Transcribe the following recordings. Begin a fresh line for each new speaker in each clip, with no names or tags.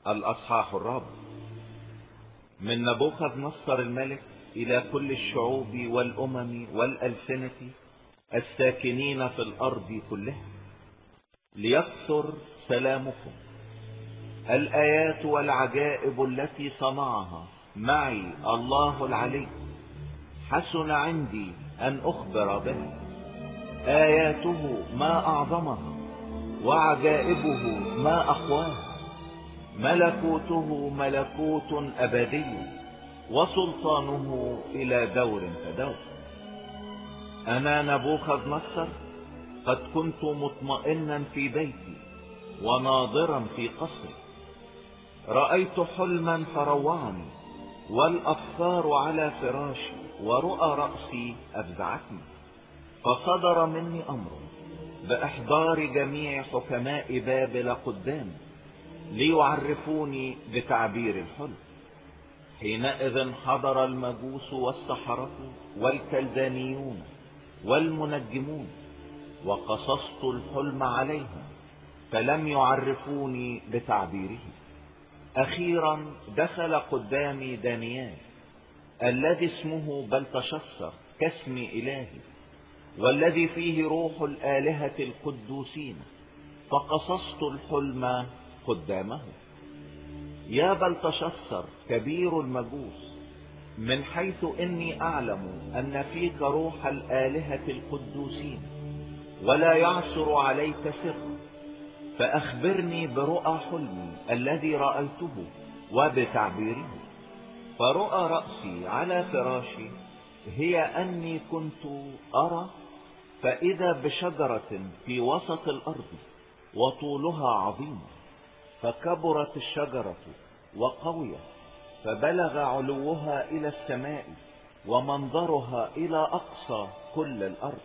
الأصحاح الرابع. من نبوخذ نصر الملك إلى كل الشعوب والأمم والألسنة الساكنين في الأرض كلها، ليكثر سلامكم. الآيات والعجائب التي صنعها معي الله العلي حسن عندي أن أخبر بها. آياته ما أعظمها، وعجائبه ما أقواها. ملكوته ملكوت أبدي، وسلطانه إلى دور فدور. أنا نبوخذ نصر قد كنت مطمئنا في بيتي وناظرا في قصري، رأيت حلما فروعني، والأفكار على فراشي، ورؤى رأسي أفزعتني. فصدر مني أمر بإحضار جميع حكماء بابل قدامي ليعرفوني بتعبير الحلم. حينئذ حضر المجوس والسحرة والكلدانيون والمنجمون، وقصصت الحلم عليهم فلم يعرفوني بتعبيره. أخيرا دخل قدامي دانيال الذي اسمه بلتشصر كاسم إلهي، والذي فيه روح الآلهة القدوسين، فقصصت الحلم قدامه. يا بلتشصر كبير المجوس، من حيث إني أعلم أن فيك روح الآلهة القدوسين ولا يعثر عليك سر، فأخبرني برؤى حلمي الذي رأيته وبتعبيره. فرؤى رأسي على فراشي هي أني كنت أرى فإذا بشجرة في وسط الأرض وطولها عظيم، فكبرت الشجرة وقويت، فبلغ علوها إلى السماء، ومنظرها إلى أقصى كل الأرض.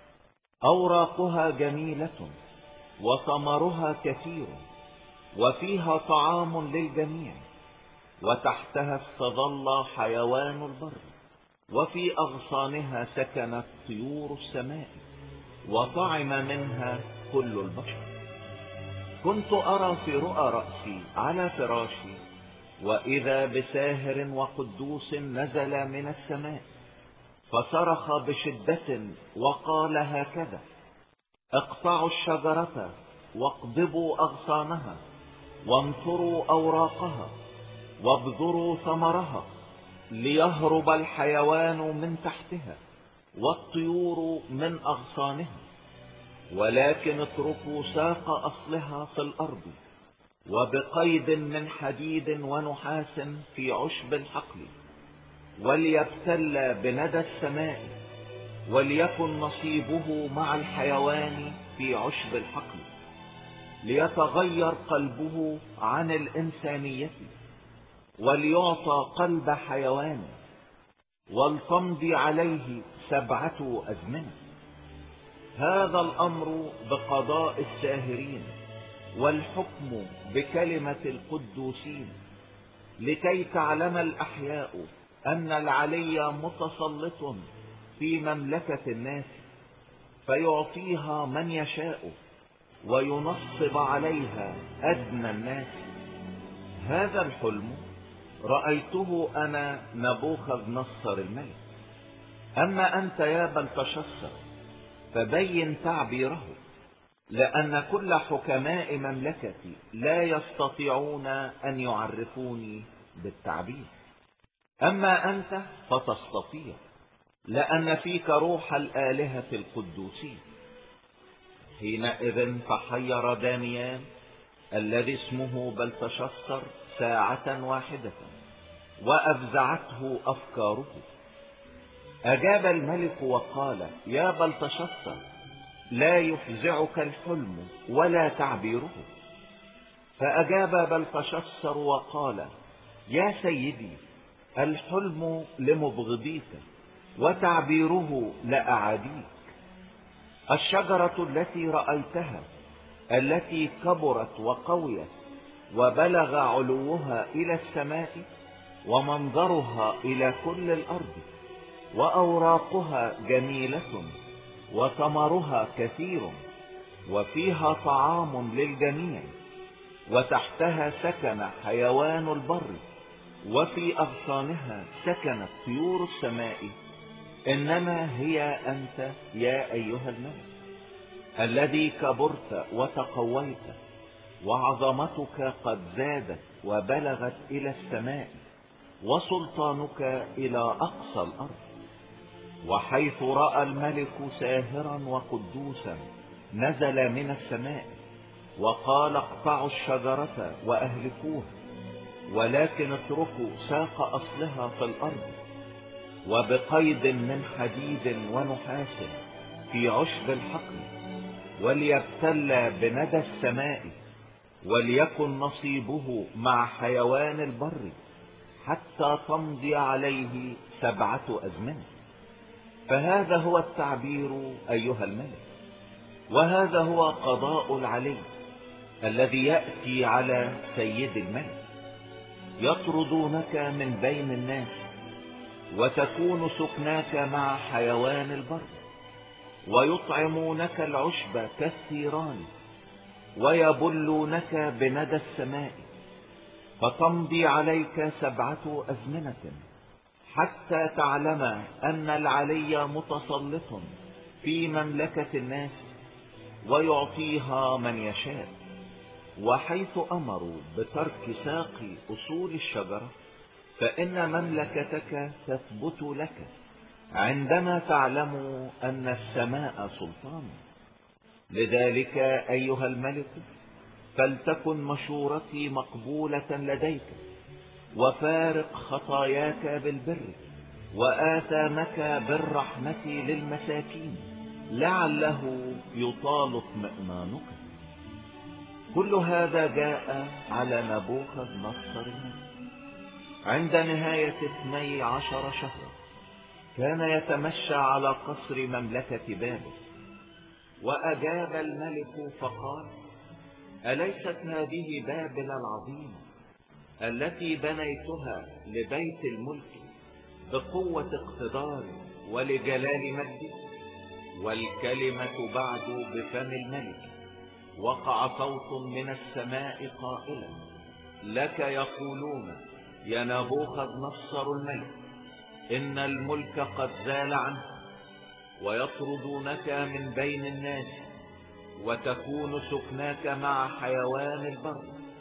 أوراقها جميلة، وثمرها كثير، وفيها طعام للجميع، وتحتها استظل حيوان البر، وفي أغصانها سكنت طيور السماء، وطعم منها كل البشر. كنت أرى في رؤى رأسي على فراشي، وإذا بساهر وقدوس نزل من السماء، فصرخ بشدة وقال هكذا: اقطعوا الشجرة واقضبوا أغصانها، وانثروا أوراقها، وابذروا ثمرها، ليهرب الحيوان من تحتها والطيور من أغصانها، ولكن اتركوا ساق أصلها في الأرض، وبقيد من حديد ونحاس في عشب الحقل، وليبتل بندى السماء، وليكن نصيبه مع الحيوان في عشب الحقل، ليتغير قلبه عن الإنسانية، وليعطى قلب حيوان، ولتمضي عليه 7 أزمنة. هذا الأمر بقضاء الساهرين، والحكم بكلمة القدوسين، لكي تعلم الأحياء أن العلي متسلط في مملكة الناس، فيعطيها من يشاء، وينصب عليها أدنى الناس. هذا الحلم رأيته أنا نبوخذ نصر الملك. أما أنت يا بلتشصر فبين تعبيره، لأن كل حكماء مملكتي لا يستطيعون أن يعرفوني بالتعبير. أما أنت فتستطيع، لأن فيك روح الآلهة القدوسين. حينئذ فحير دانيال الذي اسمه بلتشصر ساعة واحدة، وأفزعته أفكاره. أجاب الملك وقال: يا بلتشصر، لا يفزعك الحلم ولا تعبيره. فأجاب بلتشصر وقال: يا سيدي، الحلم لمبغضيك، وتعبيره لأعاديك. الشجرة التي رأيتها، التي كبرت وقويت، وبلغ علوها إلى السماء، ومنظرها إلى كل الأرض، وأوراقها جميلة، وثمرها كثير، وفيها طعام للجميع، وتحتها سكن حيوان البر، وفي أغصانها سكنت طيور السماء. إنما هي أنت يا أيها الملك الذي كبرت وتقويت، وعظمتك قد زادت وبلغت إلى السماء، وسلطانك إلى أقصى الأرض. وحيث رأى الملك ساهرا وقدوسا نزل من السماء، وقال اقطعوا الشجرة وأهلكوها، ولكن اتركوا ساق أصلها في الأرض، وبقيد من حديد ونحاس في عشب الحقل، وليبتل بندى السماء، وليكن نصيبه مع حيوان البر، حتى تمضي عليه 7 أزمنة. فهذا هو التعبير أيها الملك، وهذا هو قضاء العلي الذي يأتي على سيد الملك. يطردونك من بين الناس، وتكون سكناك مع حيوان البر، ويطعمونك العشب كالثيران، ويبلونك بندى السماء، فتمضي عليك 7 أزمنة، حتى تعلم أن العلي متسلط في مملكة الناس، ويعطيها من يشاء. وحيث أمروا بترك ساق أصول الشجرة، فإن مملكتك تثبت لك، عندما تعلم أن السماء سلطان. لذلك أيها الملك، فلتكن مشورتي مقبولة لديك، وفارق خطاياك بالبر، وآثامك بالرحمة للمساكين، لعله يطال اطمئنانك. كل هذا جاء على نبوخذ نصر الملك عند نهاية 12 شهرا. كان يتمشى على قصر مملكة بابل، وأجاب الملك فقال: أليست هذه بابل العظيمة التي بنيتها لبيت الملك بقوة اقتداري ولجلال مجدي؟ والكلمة بعد بفم الملك. وقع صوت من السماء قائلا: لك يقولون يا نبوخذ نصر الملك، إن الملك قد زال عنك، ويطردونك من بين الناس، وتكون سكناك مع حيوان البر،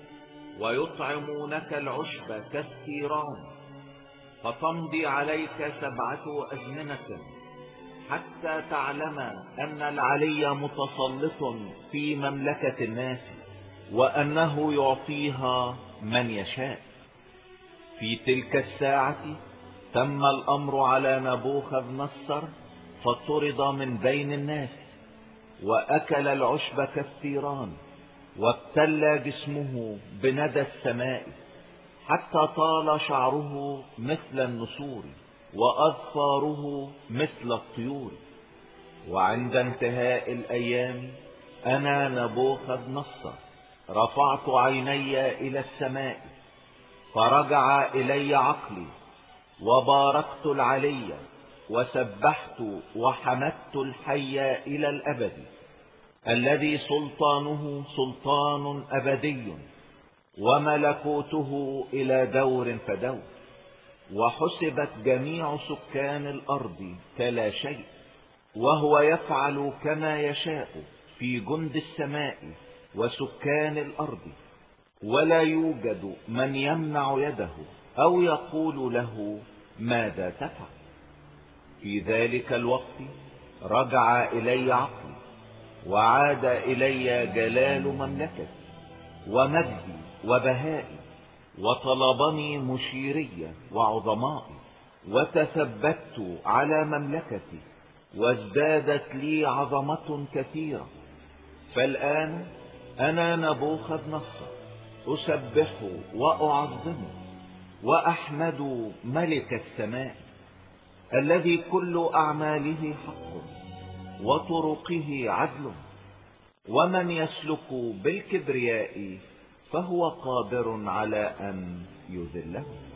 ويطعمونك العشب كالثيران، فتمضي عليك 7 أزمنة، حتى تعلم أن العلي متسلط في مملكة الناس، وأنه يعطيها من يشاء. في تلك الساعة تم الأمر على نبوخذ نصر، فطرد من بين الناس، وأكل العشب كالثيران، وابتلى جسمه بندى السماء، حتى طال شعره مثل النسور، وأظفاره مثل الطيور. وعند انتهاء الأيام أنا نبوخذ نصر رفعت عيني إلى السماء، فرجع إلي عقلي، وباركت العلي، وسبحت وحمدت الحي إلى الأبد، الذي سلطانه سلطان أبدي، وملكوته إلى دور فدور. وحسبت جميع سكان الأرض كلا شيء، وهو يفعل كما يشاء في جند السماء وسكان الأرض، ولا يوجد من يمنع يده أو يقول له ماذا تفعل. في ذلك الوقت رجع إلي عقلي، وعاد إلي جلال مملكتي ومجدي وبهائي، وطلبني مشيري وعظمائي، وتثبت على مملكتي، وازدادت لي عظمة كثيرة. فالآن أنا نبوخذ نصر أسبح وأعظم وأحمد ملك السماء، الذي كل أعماله حق وطرقه عدل، ومن يسلك بالكبرياء فهو قادر على أن يذله.